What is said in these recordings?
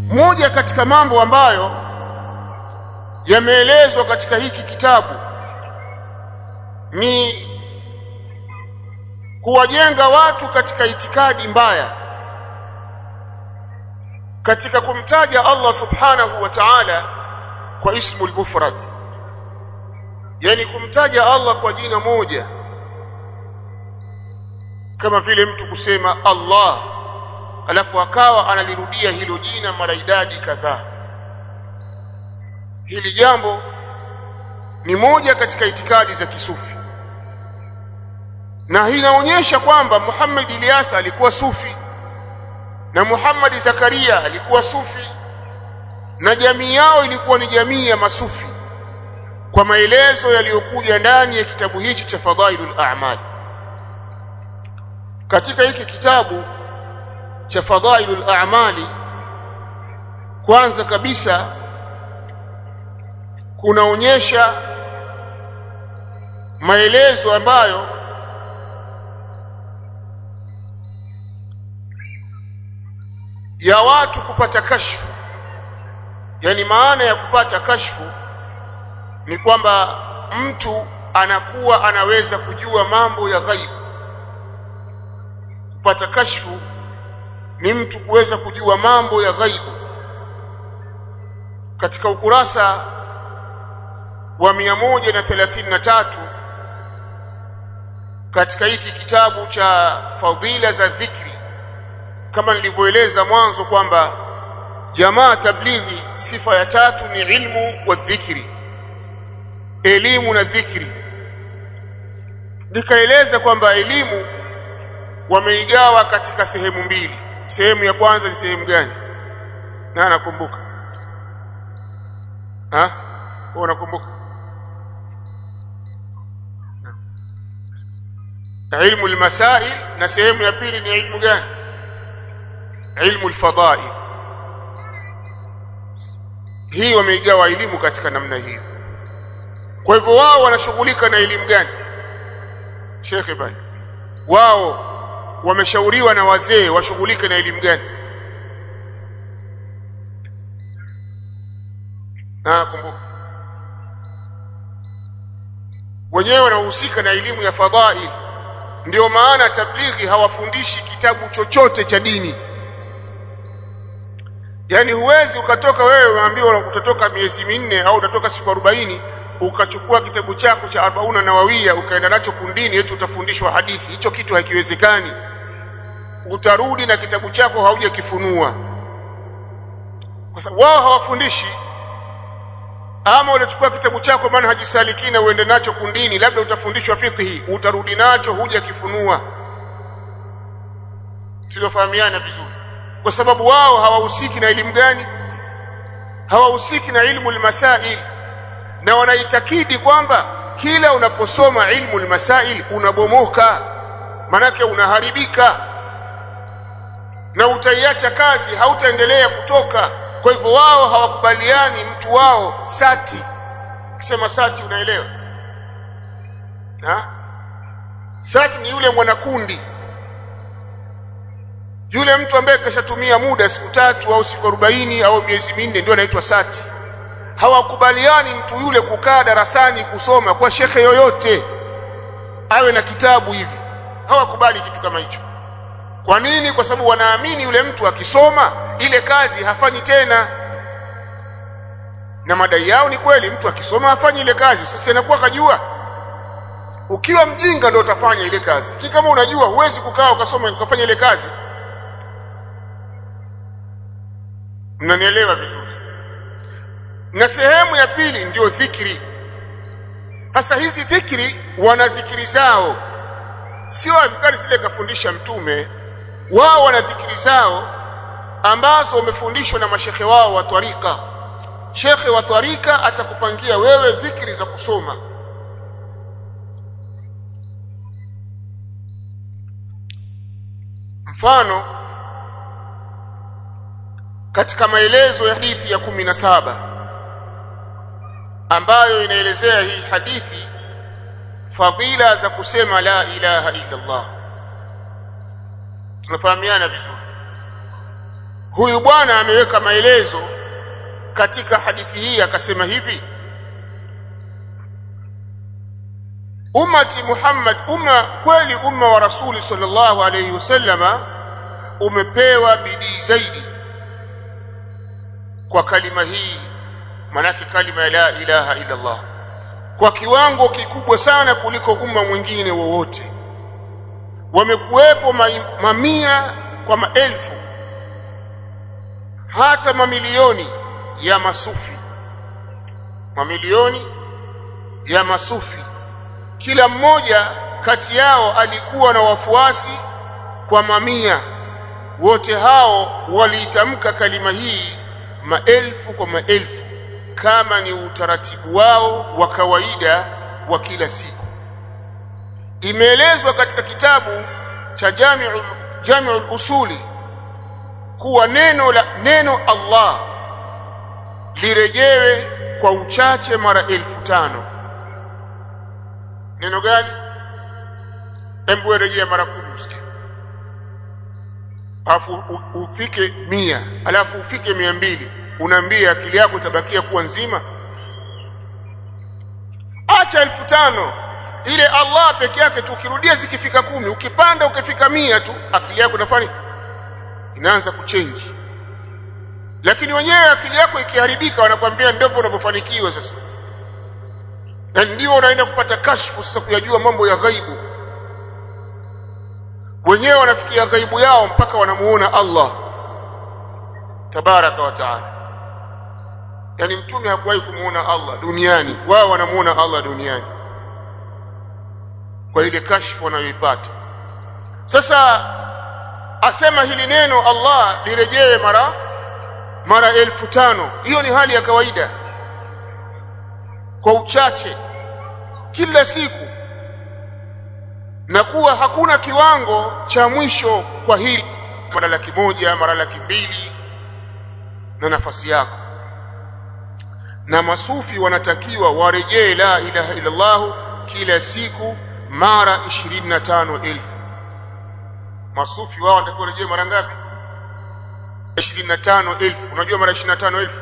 Moja katika mambo ambayo yameelezwa katika hiki kitabu ni kuwajenga watu katika itikadi mbaya katika kumtaja Allah subhanahu wa ta'ala kwa ismul mufrad, yani kumtaja Allah kwa jina moja, kama vile mtu kusema Allah alafu akawa analirudia hilo jina mara idadi kadhaa. Hili jambo ni moja katika itikadi za kisufi, na hii inaonyesha kwamba Muhammad Ilyasa alikuwa sufi na Muhammad Zakaria alikuwa sufi na jamii yao ilikuwa ni jamii ya masufi, kwa maelezo yaliyokuja ndani ya kitabu hichi cha Fadailul A'mal. Katika hiki kitabu cha Fadailul A'mali, kwanza kabisa kunaonyesha maelezo ambayo ya watu kupata kashfu. Yani maana ya kupata kashfu ni kwamba mtu anakuwa anaweza kujua mambo ya ghaibu. Kupata kashfu ni mtu kuweza kujua mambo ya ghaibu. Katika ukurasa wa 133 katika hiki kitabu cha Fadila za Dhikri, kama nilivyoeleza mwanzo kwamba jamaa tablighi sifa ya tatu ni ilmu wa dhikri, elimu na dhikri. Nikaeleza kwamba elimu wameigawa katika sehemu mbili. Sehemu ya kwanza ni sehemu gani? Na nakumbuka. Unakumbuka? Ilmu al-masail, na sehemu ya pili ni ilmu gani? Ilmu al-fadail. Hii wameigawa elimu katika namna hiyo. Kwa hivyo wao wanashughulika na elimu gani? Sheikh bali wao wameshauriwa na wazee washughulike na elimu gani? Kumbuka wenyewe wanahusika na elimu ya fadail. Ndio maana tablighi hawafundishi kitabu chochote cha dini. Yani huwezi ukatoka wewe unaambiwa utatoka miezi 4 au utatoka siku 40 ukachukua kitabu chako cha 40 Nawawia ukaenda nacho kundini eti utafundishwa hadithi. Hicho kitu hakiwezekani. Utarudi na kitabu chako haujakifunua, kwa sababu wao hawafundishi. Ama unachukua kitabu chako Manhaji Salikina uende nacho kundini, labda utafundishwa fiqhi, utarudi nacho hujakifunua. Tulofahamiana vizuri, kwa sababu wao hawahusiki na elimu gani? Hawahusiki na ilmu al-masail, na wanaitakidi kwamba kila unaposoma ilmu al-masail unabomoka, manake unaharibika na utaiacha kazi, hautaendelea kutoka. Kwa hivyo wao hawakubaliani mtu wao sati. Kisema sati unaelewa? Sati ni yule mwanakundi, yule mtu ambaye kashatumia muda siku 3 au siku 40 au miezi 4 ndio anaitwa sati. Hawakubaliani mtu yule kukaa darasani kusoma kwa shekhe yoyote awe na kitabu hivi. Hawakubali kitu kama hicho. Kwa nini? Kwa sababu wanaamini yule mtu akisoma ile kazi hafanyi tena. Na madai yao ni kweli, mtu akisoma hafanyi ile kazi. Sasa inakuwa kajua. Ukiwa mjinga ndio utafanya ile kazi. Kama unajua huwezi kukaa ukasoma ukafanya ile kazi. Mnanielewa vizuri? Na sehemu ya pili ndio dhikri. Sasa hizi dhikri wana dhikri zao, sio adhikari zile kafundisha Mtume. Wao wana dhikri zao ambazo wamefundishwa na mashekhe wao wa twarika. Shekhe wa twarika atakupangia wewe dhikri za kusoma. Mfano, katika maelezo ya hadithi ya 17 ambayo inaelezea hii hadithi fadila za kusema la ilaha illa Allah. Tunafahamiana vizuri. huyu bwana ameweka maelezo katika hadithi hii, akasema hivi: ummati Muhammad, kweli umma wa Rasuli sallallahu alayhi wasallama umepewa bidii zaidi kwa kalima hii, manake kalima ya la ilaha illa Allah, kwa kiwango kikubwa sana kuliko umma mwingine wowote. Wamekuwepo mamia kwa maelfu, hata mamilioni ya masufi, mamilioni ya masufi. Kila mmoja kati yao alikuwa na wafuasi kwa mamia. Wote hao waliitamka kalima hii maelfu kwa maelfu, kama ni utaratibu wao wa kawaida wa kila siku. Imeelezwa katika kitabu cha Jami'ul Usuli kuwa neno Allah lirejewe kwa uchache mara 1500. Neno gani? Hebu rejea mara 10 msikie, alafu ufike 100, alafu ufike 200. Unaambia akili yako itabakia kuwa nzima? Acha 1500 ile Allah peke yake tu, ukirudia zikifika 10, ukipanda ukifika 100 tu, akili yako inafanya inaanza kuchange. Lakini wenyewe akili yako ikiharibika wanakuambia ndivyo unavyofanikiwa sasa, na ndio unaenda kupata kashfu sasa, kuyajua mambo ya ghaibu. Wenyewe wanafikia ghaibu yao mpaka wanamuona Allah tabaraka wa taala. Yani mtume hakuwahi kumuona Allah duniani, wao wanamuona Allah duniani kwa ile kashfu wanayoipata. Sasa asema hili neno Allah lirejewe mara 1500. Hiyo ni hali ya kawaida kwa uchache kila siku, na kuwa hakuna kiwango cha mwisho kwa hili, mara 100,000 mara 200,000 na nafasi yako. Na masufi wanatakiwa warejee la ilaha illa Allah kila siku mara 25,000. Masufi wao wanatakiwa warejee mara ngapi? 25,000. Unajua mara 25,000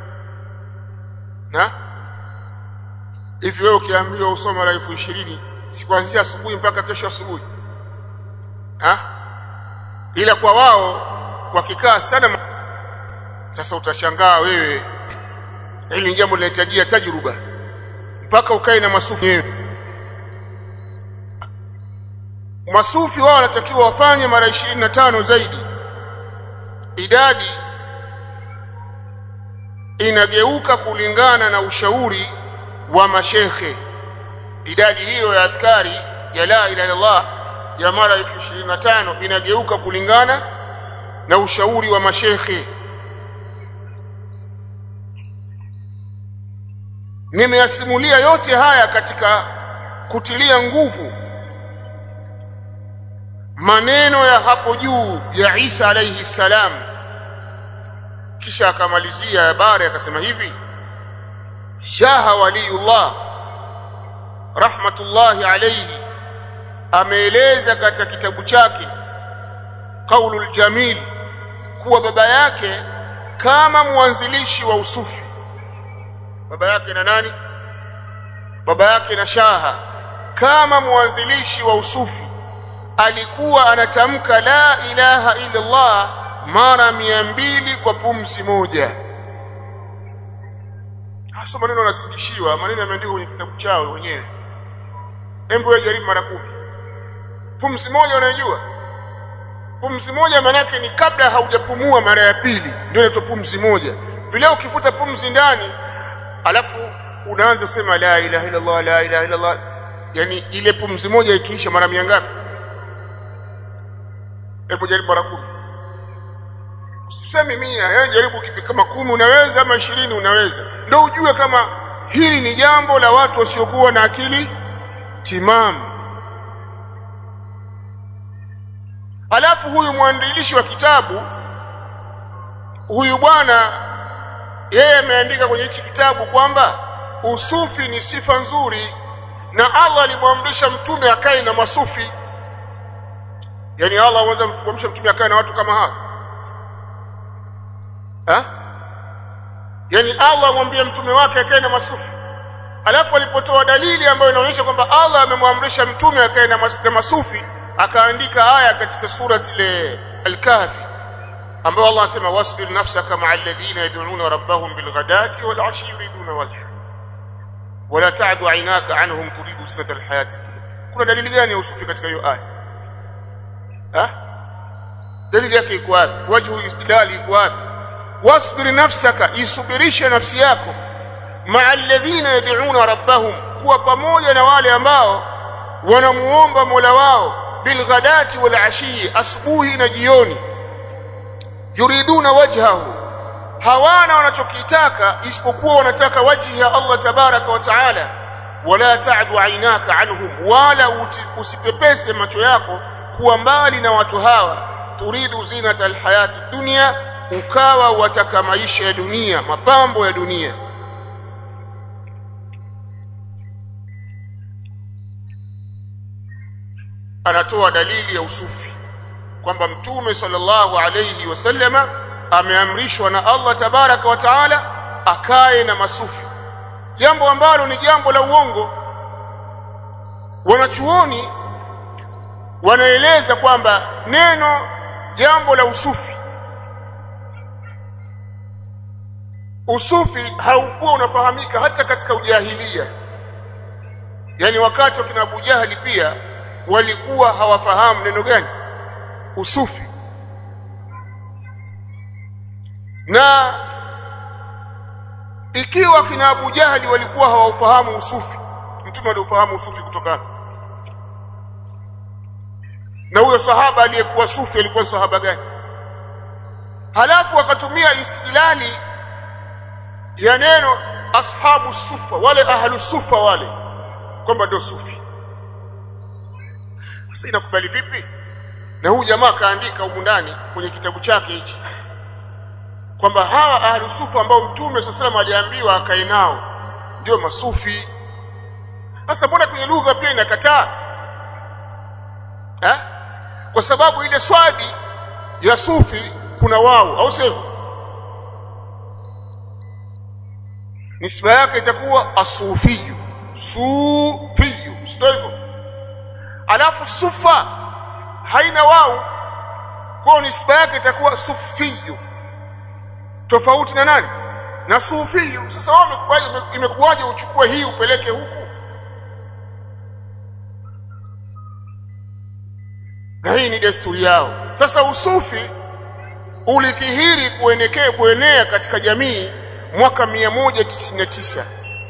na hivi wewe ukiambiwa usome mara 20,000 si kuanzia asubuhi mpaka kesho asubuhi, ila kwa wao wakikaa sana. Sasa utashangaa wewe, hili jambo linahitajia tajruba mpaka ukae na masufi wewe. Masufi wao wanatakiwa wafanye mara 25 zaidi. Idadi inageuka kulingana na ushauri wa mashekhe. Idadi hiyo ya adhkari ya la ilaha illallah ya mara 25 inageuka kulingana na ushauri wa mashekhe. Nimeyasimulia yote haya katika kutilia nguvu maneno ya hapo juu ya Isa alayhi salam. Kisha akamalizia habari akasema hivi: shaha waliyullah rahmatullahi alayhi ameeleza katika kitabu chake Qaulul Jamil kuwa baba yake kama mwanzilishi wa usufi. Baba yake na nani? Baba yake na Shaha kama mwanzilishi wa usufi alikuwa anatamka la ilaha illa Allah mara 200 kwa pumzi moja. Hasa maneno yanazidishiwa, maneno yameandikwa kwenye kitabu chao wenyewe. Hebu wewe jaribu mara 10. Pumzi moja unajua? Pumzi moja maana yake ni kabla haujapumua mara ya pili ndio inaitwa pumzi moja. Vile ukivuta pumzi ndani alafu unaanza sema la ilaha illa Allah la ilaha illa Allah, yani ile pumzi moja ikiisha mara 100 ngapi? Hebu jaribu mara 10. Usiseme 100, yani jaribu kama 10 unaweza ama 20 unaweza. Ndio ujue kama hili ni jambo la watu wasiokuwa na akili timamu. Alafu huyu mwandishi wa kitabu, huyu bwana, yeye ameandika kwenye hichi kitabu kwamba usufi ni sifa nzuri na Allah alimwamrisha mtume akae na masufi. Yani Allah anaweza kumwamrisha mtume akae na watu kama hawa? yani Allah amwambia mtume wake akae na masufi, alafu alipotoa dalili ambayo inaonyesha kwamba Allah amemwamrisha mtume akae na masufi, akaandika aya katika surati al-Kahfi ambayo Allah anasema wasbir nafsaka ma'a alladhina yad'una rabbahum bilghadati wal 'ashi yuriduna wajha wala ta'du 'aynaka 'anhum turidu zinata al-hayati ad-dunya. Kuna dalili gani ya usufi katika hiyo aya? Dalili yake iko wapi? Wajhu istidlali iko wapi? wasbir nafsaka, isubirishe nafsi yako, ma'a alladhina yad'una rabbahum, kuwa pamoja na wale ambao wanamuomba Mola wao, bilghadati wal 'ashi, asubuhi na jioni, yuriduna wajhahu, hawana wanachokitaka isipokuwa wanataka wajhi ya Allah tabaraka wa taala, wala ta'du 'aynaka 'anhum, wala usipepese macho yako kuwa mbali na watu hawa, turidu zinata alhayati dunya, ukawa wataka maisha ya dunia, mapambo ya dunia. Anatoa dalili ya usufi kwamba mtume sallallahu alayhi wasallama ameamrishwa na Allah tabaraka wa taala akae na masufi, jambo ambalo ni jambo la uongo. Wanachuoni wanaeleza kwamba neno jambo la usufi haukuwa unafahamika hata katika ujahilia, yani wakati wa kina Abu Jahali pia walikuwa hawafahamu neno gani usufi. Na ikiwa kina Abu Jahali walikuwa hawaufahamu usufi, mtume aliufahamu usufi kutoka? Na huyo sahaba aliyekuwa sufi alikuwa sahaba gani? Halafu wakatumia istidlali ya neno ashabu sufa, wale ahlu sufa wale, kwamba ndio sufi. Sasa inakubali vipi? Na huyu jamaa kaandika huko ndani kwenye kitabu chake hichi kwamba hawa ahlu sufa ambao mtume sallallahu alayhi wasallam aliambiwa akae nao ndio masufi. Sasa mbona kwenye lugha pia inakataa? Kwa sababu ile swadi ya sufi kuna wao, au sio? Nisba yake itakuwa asufiyu, sufiyu, sio hivyo? Alafu sufa haina wao, kwa nisba yake itakuwa sufiyu, tofauti na nani? Na sufiyu. Sasa wao imekuwaje uchukue hii upeleke huku? Na hii ni desturi yao. Sasa usufi ulidhihiri kuenea katika jamii mwaka 199.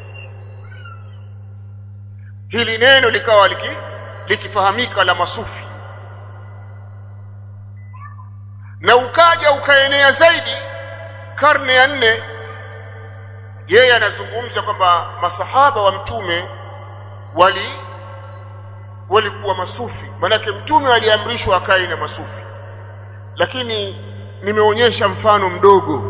Hili neno likawa likifahamika la masufi, na ukaenea zaidi karne ya 4. Yeye anazungumza kwamba masahaba wa mtume walikuwa masufi, manake mtume aliamrishwa akae na masufi. Lakini nimeonyesha mfano mdogo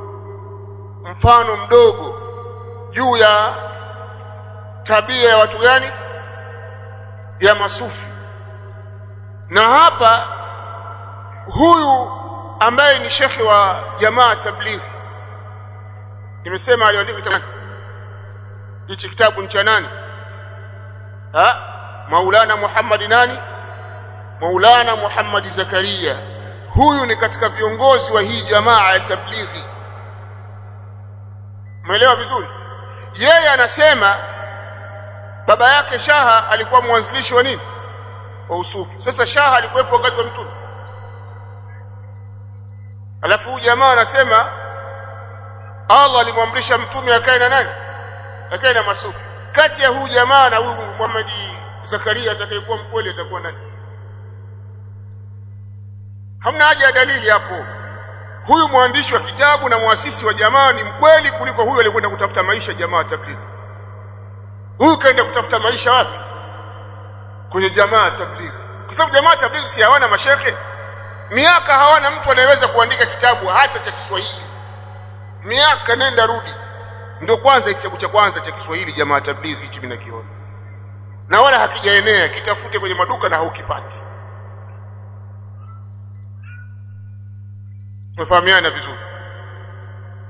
juu ya tabia ya watu gani, ya masufi. Na hapa huyu ambaye ni shekhi wa jamaa tablighi, nimesema aliandika hichi kitabu ni cha nani? Maulana Muhammad nani? Maulana Muhammad Zakaria. Huyu ni katika viongozi wa hii jamaa ya tablighi. Umeelewa vizuri? Yeye anasema baba yake Shaha alikuwa mwanzilishi wa nini? Wa usufi. Sasa Shaha alikuwepo wakati wa mtume. Alafu huyu jamaa anasema Allah alimwamrisha mtume akae na nani? Akae na masufi. Kati ya huyu jamaa na huyu Muhammad Zakaria atakayekuwa mkweli atakuwa nani? Hamna haja ya dalili hapo. Huyu mwandishi wa kitabu na muasisi wa jamaa ni mkweli kuliko huyu aliyekwenda kutafuta maisha jamaa tablighi. Huyu kaenda kutafuta maisha wapi? Kwenye jamaa tablighi. Kwa sababu jamaa tablighi si hawana mashekhe. Miaka hawana mtu anayeweza kuandika kitabu hata cha Kiswahili. Miaka nenda rudi. Ndio kwanza kitabu cha kwanza cha Kiswahili jamaa tablighi hichi mimi nakiona. Na wala hakijaenea, kitafute kwenye maduka na haukipati. Tumefahamiana vizuri.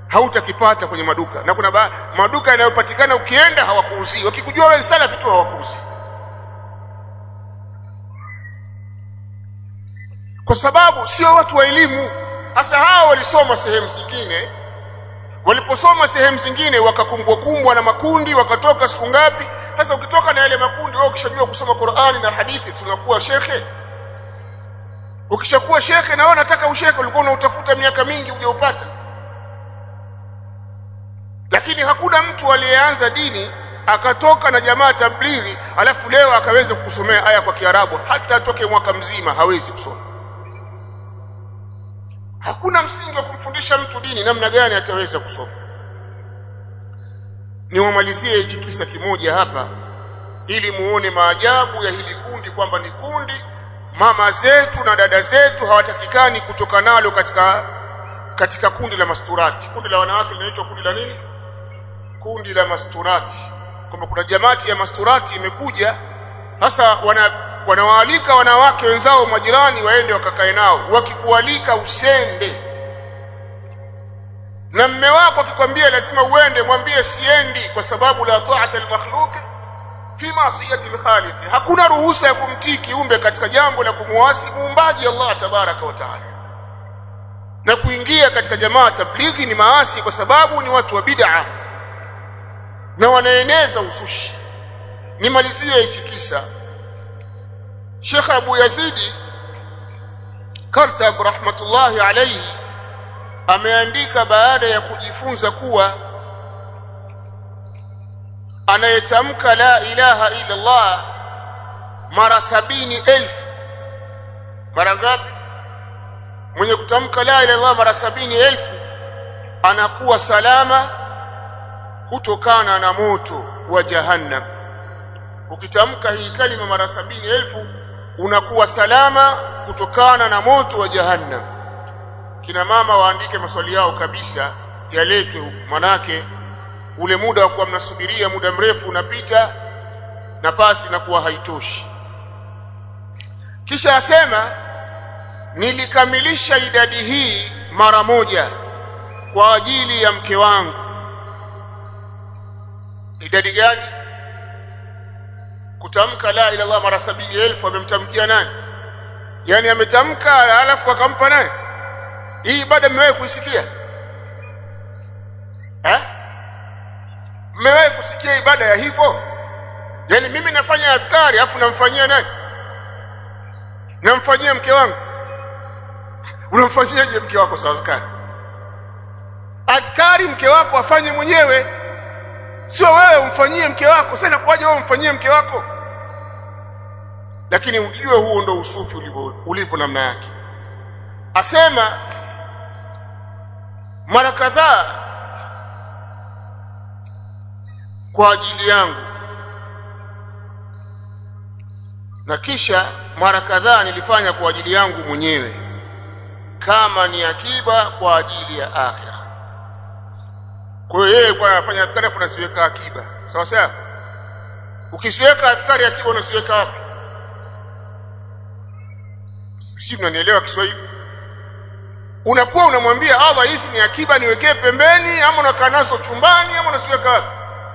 hautakipata kwenye maduka. Na kuna maduka yanayopatikana ukienda hawakuuzii, wakikujua wewe salafi tu hawakuuzii, kwa sababu sio watu wa elimu. Hasa hao walisoma sehemu zingine, waliposoma sehemu zingine wakakumbwa na makundi, wakatoka siku ngapi. Sasa ukitoka na yale makundi, wewe ukishajua kusoma Qur'ani na hadithi, si unakuwa shekhe? Ukishakuwa shekhe na wewe unataka ushekhe ulikuwa unautafuta miaka mingi hujaupata. Lakini hakuna mtu aliyeanza dini akatoka na jamaa tablighi alafu leo akaweza kusomea aya kwa Kiarabu, hata atoke mwaka mzima hawezi kusoma. Hakuna msingi wa kumfundisha mtu dini, namna gani ataweza kusoma? Niwamalizie hichi kisa kimoja hapa ili muone maajabu ya hili kundi, kwamba ni kundi mama zetu na dada zetu hawatakikani kutoka nalo katika kundi la masturati. Kundi la wanawake linaitwa kundi la nini? Kundi la masturati. Kwamba kuna jamaati ya masturati imekuja, sasa wanawaalika wanawake wenzao majirani waende wakakae nao. Wakikualika usende, na mume wako akikwambia lazima uende, mwambie siendi, kwa sababu la ta'ata al-makhluq fi ma'siyati al-khaliq. Hakuna ruhusa ya kumtii kiumbe katika jambo la kumuasi muumbaji Allah tabaraka wa taala. Na kuingia katika jamaa tablighi ni maasi, kwa sababu ni watu wa bid'a na wanaeneza uzushi. Nimalizie hichi kisa. Sheikh Abu Yazidi Kartab rahmatullahi alayhi ameandika baada ya kujifunza kuwa anayetamka la ilaha illa Allah mara 70,000. Mara ngapi? Mwenye kutamka la ilaha illa Allah mara 70,000 anakuwa salama kutokana na moto wa jahannam. Ukitamka hii kalima mara 70,000 unakuwa salama kutokana na moto wa jahannam. Kina mama waandike maswali yao kabisa yaletwe huko, manake ule muda wa kuwa mnasubiria muda mrefu unapita, nafasi na kuwa haitoshi. Kisha asema nilikamilisha idadi hii mara moja kwa ajili ya mke wangu. Idadi gani? Kutamka la ilaha illa Allah mara 70,000 amemtamkia nani? Yani ametamka alafu akampa nani? Hii ibada mmewahi kuisikia? Mmewahi kusikia ibada ya hivyo? Yani mimi nafanya adhkari alafu namfanyia nani? Namfanyia mke wangu. Unamfanyiaje mke wako sawa adhkari? Adhkari mke wako afanye mwenyewe, sio wewe umfanyie mke wako. Sasa kwaje wewe umfanyie mke wako? Lakini ujue huo ndo usufi ulivyo namna yake. Asema mara kadhaa kwa ajili yangu, na kisha mara kadhaa nilifanya kwa ajili yangu mwenyewe, kama ni akiba kwa ajili ya akhira. Kwa hiyo yeye kwa anafanya adhkari afu anasiweka akiba. Sawa sawa? Ukisiweka adhkari akiba unasiweka wapi? Sisi mnanielewa Kiswahili? Unakuwa unamwambia Allah hizi ni akiba niwekee pembeni, ama unakaa nazo chumbani, ama unasiweka wapi?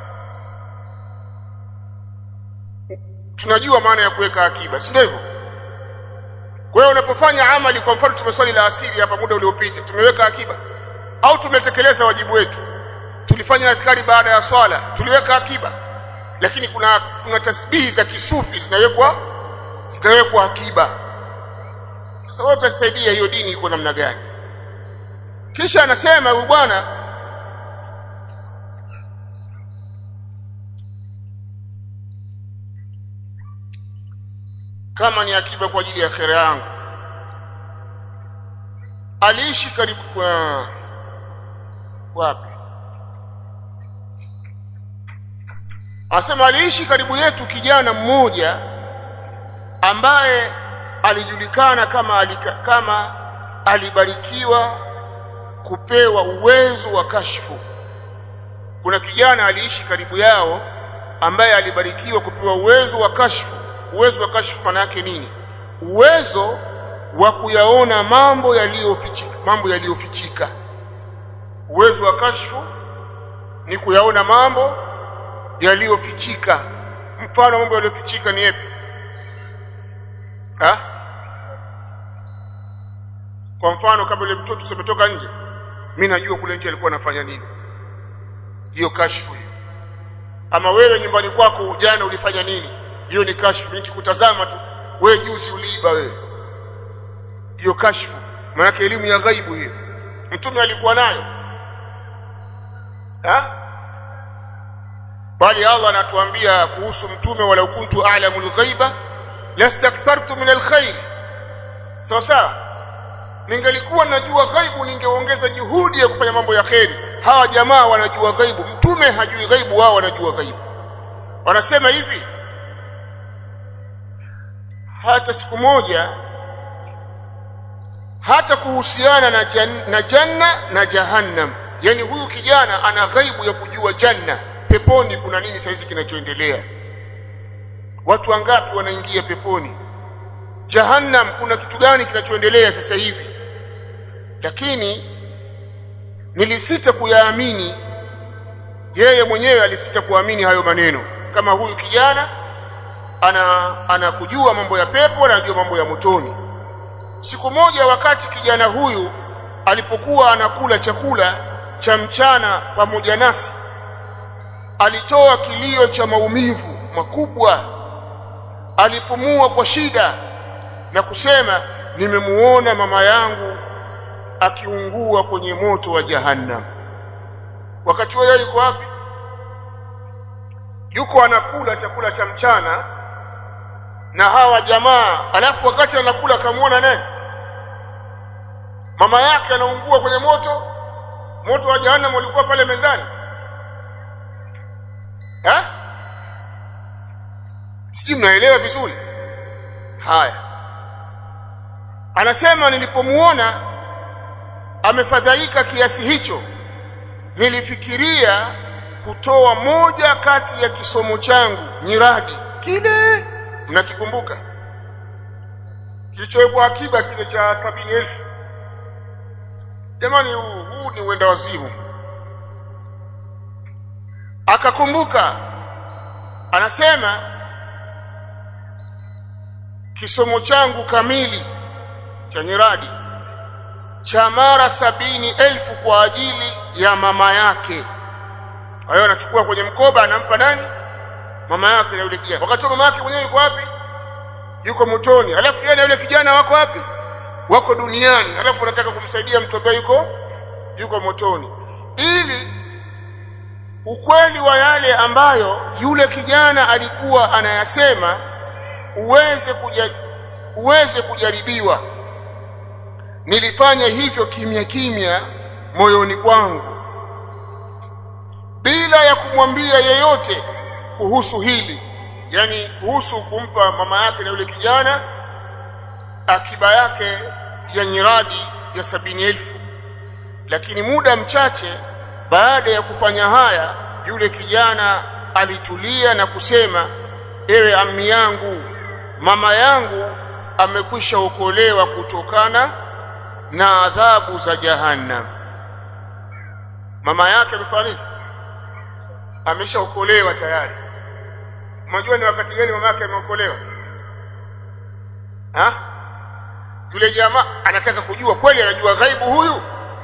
Tunajua maana ya kuweka akiba, si ndivyo? Kwa hiyo unapofanya amali, kwa mfano tumeswali la asiri hapa muda uliopita, tumeweka akiba au tumetekeleza wajibu wetu? Tulifanya adhkari baada ya swala, tuliweka akiba. Lakini kuna tasbihi za kisufi zinawekwa akiba. Sasa wewe utatusaidia hiyo dini iko namna gani? Kisha anasema huyu bwana, kama ni akiba kwa ajili ya akhera yangu. Aliishi karibu kwa wapi? Anasema aliishi karibu yetu kijana mmoja ambaye alijulikana kama alibarikiwa kupewa uwezo wa kashfu. Kuna kijana aliishi karibu yao ambaye alibarikiwa kupewa uwezo wa kashfu. Uwezo wa kashfu maana yake nini? Uwezo wa kuyaona mambo yaliyofichika. Uwezo uwezo wa kashfu ni kuyaona mambo yaliyofichika. Mfano mambo yaliyofichika ni yapi? Kwa mfano kama yule mtoto tumetoka nje, mimi najua kule nje alikuwa anafanya nini. Hiyo kashfu hiyo. Ama wewe nyumbani kwako jana ulifanya nini? Hiyo ni kashfu. Nikikutazama tu, wewe juzi uliiba wewe. Hiyo kashfu. Maana elimu ya ghaibu hiyo. Mtume alikuwa nayo. Bali Allah anatuambia kuhusu mtume, wala kuntu a'lamul ghaiba lastakthartu min alkhair. Sawa, ningelikuwa najua ghaibu ningeongeza juhudi ya kufanya mambo ya khairi. Hawa jamaa wanajua ghaibu, mtume hajui ghaibu, wao wanajua ghaibu. Wanasema hivi, hata siku moja, hata kuhusiana na janna na jahannam, yani huyu kijana ana ghaibu ya kujua janna, peponi kuna nini saizi kinachoendelea, watu wangapi wanaingia peponi, jahannam kuna kitu gani kinachoendelea sasa hivi. Lakini nilisita kuyaamini, yeye mwenyewe alisita kuamini hayo maneno. Kama huyu kijana anakujua mambo ya pepo na anajua mambo ya motoni. Siku moja wakati kijana huyu alipokuwa anakula chakula cha mchana pamoja nasi, alitoa kilio cha maumivu makubwa, alipumua kwa shida na kusema, nimemuona mama yangu akiungua kwenye moto wa jahannam. Wakati huo yuko wapi? Yuko anakula chakula cha mchana na hawa jamaa, alafu wakati anakula kamuona nani? Mama yake anaungua kwenye moto wa jahannam ulikuwa pale mezani. Sijui mnaelewa vizuri. Haya, anasema nilipomuona amefadhaika kiasi hicho, nilifikiria kutoa moja kati ya kisomo changu nyiradi kile, mnakikumbuka kilichowekwa akiba kile cha 70,000. Jamani, huu ni uenda wazimu. Akakumbuka, anasema kisomo changu kamili cha nyiradi cha mara 70,000 kwa ajili ya mama yake. Hayo anachukua kwenye mkoba, anampa nani? Mama yake na yule kijana. Wakati mama yake mwenyewe yuko wapi? Yuko motoni. Alafu yeye na yule kijana wako wapi? Wako duniani. Alafu anataka kumsaidia mtu ambaye yuko motoni, ili ukweli wa yale ambayo yule kijana alikuwa anayasema uweze kujaribiwa. Nilifanya hivyo kimya kimya moyoni kwangu, bila ya kumwambia yeyote kuhusu hili, yani kuhusu kumpa mama yake na yule kijana akiba yake ya nyiradi ya 70,000. Lakini muda mchache baada ya kufanya haya, yule kijana alitulia na kusema, ewe ammi yangu, mama yangu amekwisha okolewa kutokana na adhabu za jahannam. Mama yake amefanya, ameshaokolewa tayari. Unajua ni wakati gani mama yake ameokolewa? Yule jamaa anataka kujua kweli anajua ghaibu huyu.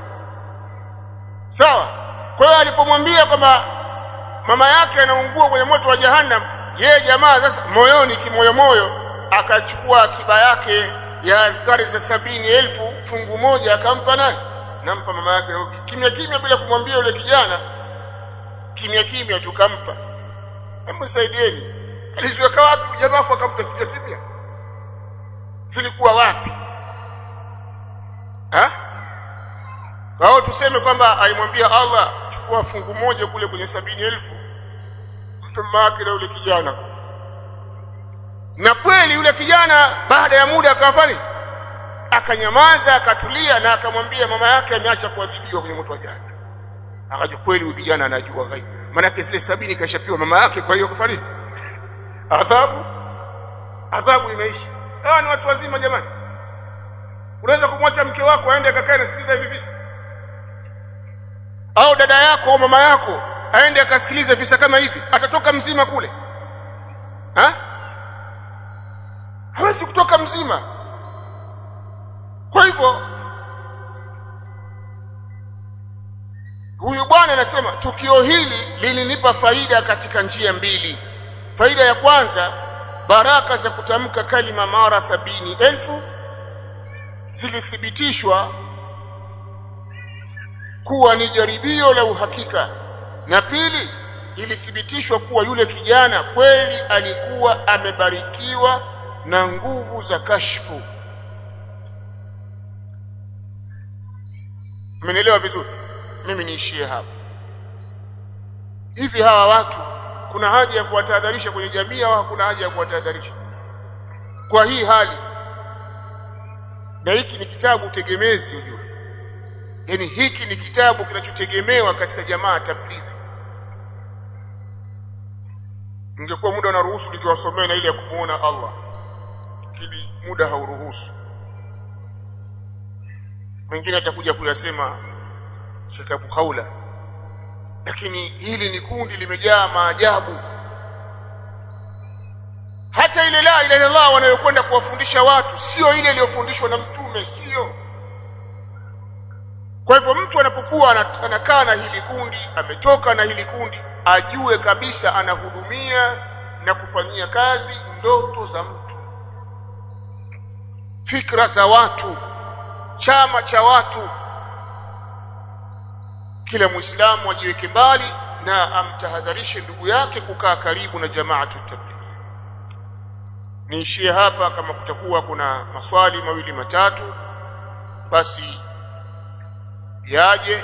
Sawa? Kwa hiyo alipomwambia kwamba mama yake anaungua kwenye moto wa jahannam, yeye jamaa sasa moyoni, kimoyo akachukua akiba yake ya adhkari za 70,000 fungu moja, akampa nani? Nampa mama yake kimya kimya, bila kumwambia yule kijana, kimya kimya tukampa. Amsaidieni. Aliziweka wapi jamaa? Akampa kimya. Zilikuwa wapi? Wao tuseme kwamba alimwambia Allah, chukua fungu moja kule kwenye 70,000 mpe mama yake na yule kijana. Na kweli yule kijana baada ya muda akafanya, akanyamaza, akatulia, na akamwambia mama yake ameacha kuadhibiwa kwenye moto wa jahannam. Akajua kweli huyu kijana anajua ghaibu, maana zile 70 kashapiwa mama yake, kwa hiyo kufanya adhabu imeisha. Hawa ni watu wazima jamani. Unaweza kumwacha mke wako aende akakae na sikiza hivi visa? au dada yako au mama yako aende akasikilize visa kama hivi, atatoka mzima kule? Hawezi kutoka mzima. Kwa hivyo huyu bwana anasema tukio hili lilinipa faida katika njia mbili. Faida ya kwanza, baraka za kutamka kalima mara 70,000 zilithibitishwa kuwa ni jaribio la uhakika, na pili, ilithibitishwa kuwa yule kijana kweli alikuwa amebarikiwa na nguvu za kashfu. Mmenielewa vizuri? Mimi niishie hapa. Hivi hawa watu kuna haja ya kuwatahadharisha kwenye jamii au hakuna haja ya kuwatahadharisha kwa hii hali? Na hiki ni kitabu tegemezi, unajua, yani hiki ni kitabu kinachotegemewa katika jamaa tablighi. Ningekuwa muda unaruhusu nikiwasomea na ile ya kumuona Allah, lakini muda hauruhusu. Mwingine atakuja kuyasema Sheikh Abu Khawla, lakini hili ni kundi limejaa maajabu. Hata ile la ilaha illallah wanayokwenda kuwafundisha watu sio ile iliyofundishwa na Mtume, sio. Kwa hivyo mtu anapokuwa anakaa na hili kundi, ametoka na hili kundi, ajue kabisa anahudumia na kufanyia kazi ndoto za mtu, fikra za watu, chama cha watu. Kila Muislamu ajiweke mbali na amtahadharishe ndugu yake kukaa karibu na jamaatu tabligh. Niishie hapa. Kama kutakuwa kuna maswali mawili matatu basi yaje.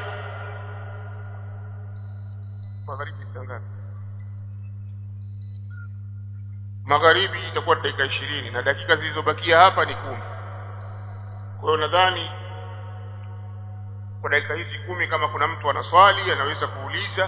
Magharibi sangapi? Magharibi itakuwa dakika 20 na dakika zilizobakia hapa ni 10. Kwa hiyo nadhani kwa dakika hizi 10 kama kuna mtu ana swali anaweza kuuliza,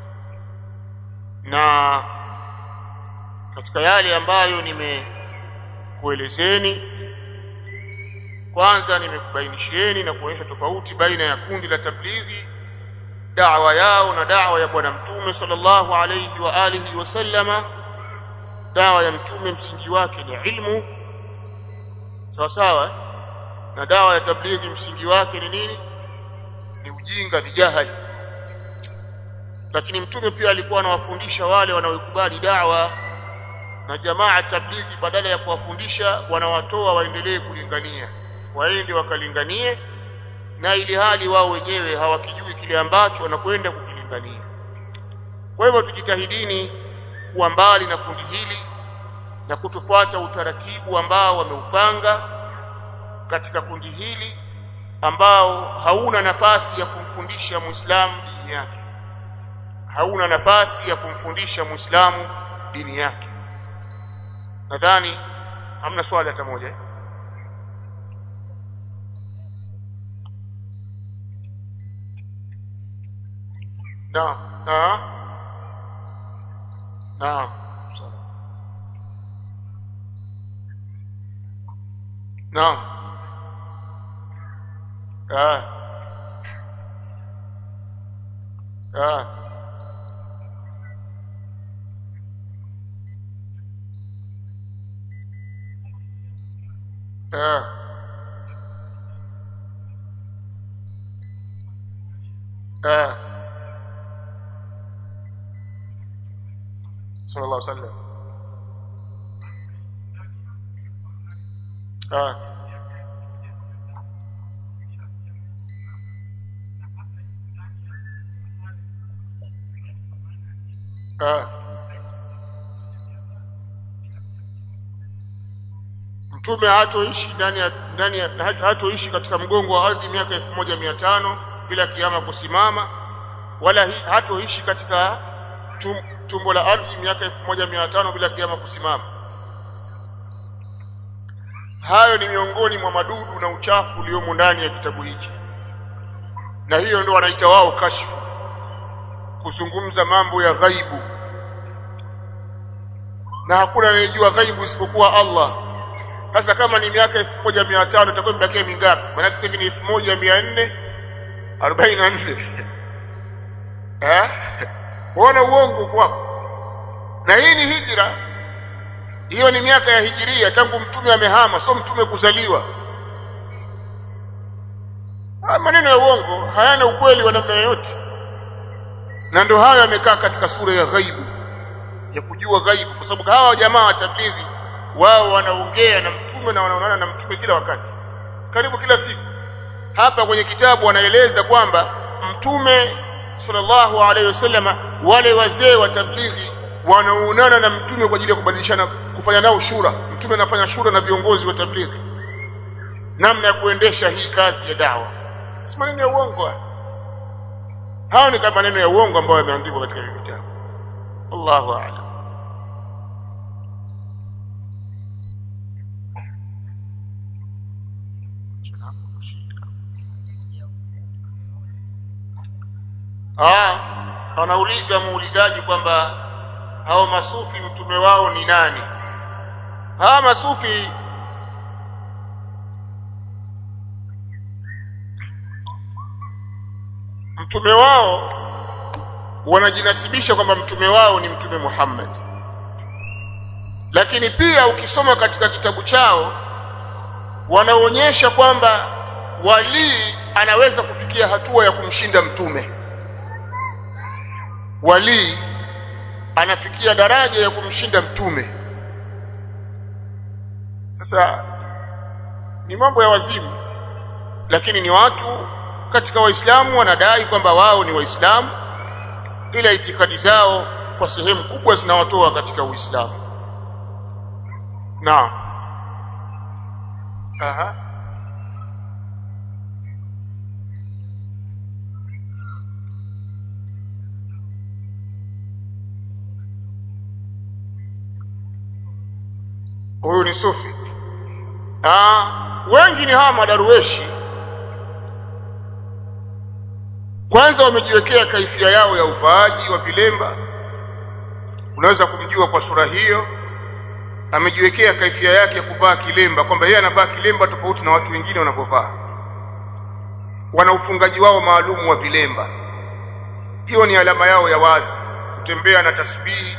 na katika yale ambayo nimekuelezeni, kwanza nimekubainishieni na kuonyesha tofauti baina ya kundi la tablighi, da'wa yao na da'wa ya bwana Mtume sallallahu alayhi wa alihi wasallama. Da'wa ya Mtume msingi wake ni ilmu, sawa sawa, na da'wa ya tablighi msingi wake ni nini? Ni ujinga, ni jahili. Lakini Mtume pia alikuwa anawafundisha wale wanaokubali da'wa, na jamaa tablighi badala ya kuwafundisha wanawatoa waendelee kulingania, waende wakalinganie, na ili hali wao wenyewe hawakijui kile ambacho wanakwenda kukilingania. Kwa hivyo tujitahidini kuwa mbali na kundi hili na kutofuata utaratibu ambao wameupanga katika kundi hili, ambao hauna nafasi ya kumfundisha Muislamu dini yake, hauna nafasi ya kumfundisha Muislamu dini yake. Nadhani hamna swali hata moja. Naam. Naam. sallallahu alaihi wasallam. Mtume hatoishi katika mgongo wa ardhi miaka 1500 bila kiyama kusimama, wala hatoishi katika tumbo la ardhi miaka 1500 bila kiyama kusimama. Hayo ni miongoni mwa madudu na uchafu uliomo ndani ya kitabu hichi, na hiyo ndio wanaita wao kashfu, kuzungumza mambo ya ghaibu, na hakuna anayejua ghaibu isipokuwa Allah. Sasa kama ni miaka 1500 itakuwa imebakia mingapi? Maana sasa ni 1444. Uona uongo kwako. Na hii ni hijra, hiyo ni miaka ya hijiria, tangu mtume amehama, sio mtume kuzaliwa. Maneno ya uongo hayana ukweli wa namna yoyote, na ndio hayo yamekaa katika sura ya ghaibu, ya kujua ghaibu, kwa sababu hawa jamaa wa tablighi wao wanaongea na mtume na wanaonana na mtume kila wakati, karibu kila siku. Hapa kwenye kitabu wanaeleza kwamba mtume sallallahu alaihi wasallam, wale wazee wa tablighi wanaonana na mtume kwa ajili ya kubadilishana, kufanya nao shura. Mtume anafanya shura na viongozi wa tablighi namna ya kuendesha hii kazi ya dawa. Si maneno ya uongo hao, ni kama maneno ya uongo ambayo yameandikwa katika vitabu. Allahu a'lam. Anauliza muulizaji kwamba hao masufi mtume wao ni nani? Hawa masufi mtume wao wanajinasibisha kwamba mtume wao ni Mtume Muhammad, lakini pia ukisoma katika kitabu chao wanaonyesha kwamba wali anaweza kufikia hatua ya kumshinda mtume. Wali anafikia daraja ya kumshinda mtume. Sasa ni mambo ya wazimu, lakini ni watu katika Waislamu wanadai kwamba wao ni Waislamu, ila itikadi zao kwa sehemu kubwa zinawatoa katika Uislamu. Naam. Huyu ni sufi. Wengi ni hawa madarueshi. Kwanza wamejiwekea kaifia yao ya uvaaji wa vilemba. Unaweza kumjua kwa sura hiyo. Amejiwekea kaifia yake ya kuvaa kilemba, kwamba yeye anavaa kilemba tofauti na watu wengine wanapovaa. Wana ufungaji wao maalumu wa vilemba. Hiyo ni alama yao ya wazi, kutembea na tasbihi.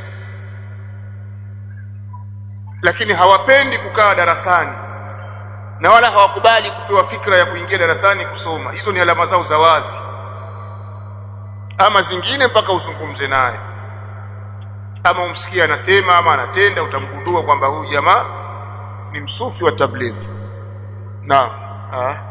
Lakini hawapendi kukaa darasani, na wala hawakubali kupewa fikra ya kuingia darasani kusoma. Hizo ni alama zao za wazi. Ama zingine mpaka uzungumze naye, ama umsikie anasema ama anatenda, utamgundua kwamba huyu jamaa ni msufi wa tablighi. Naam.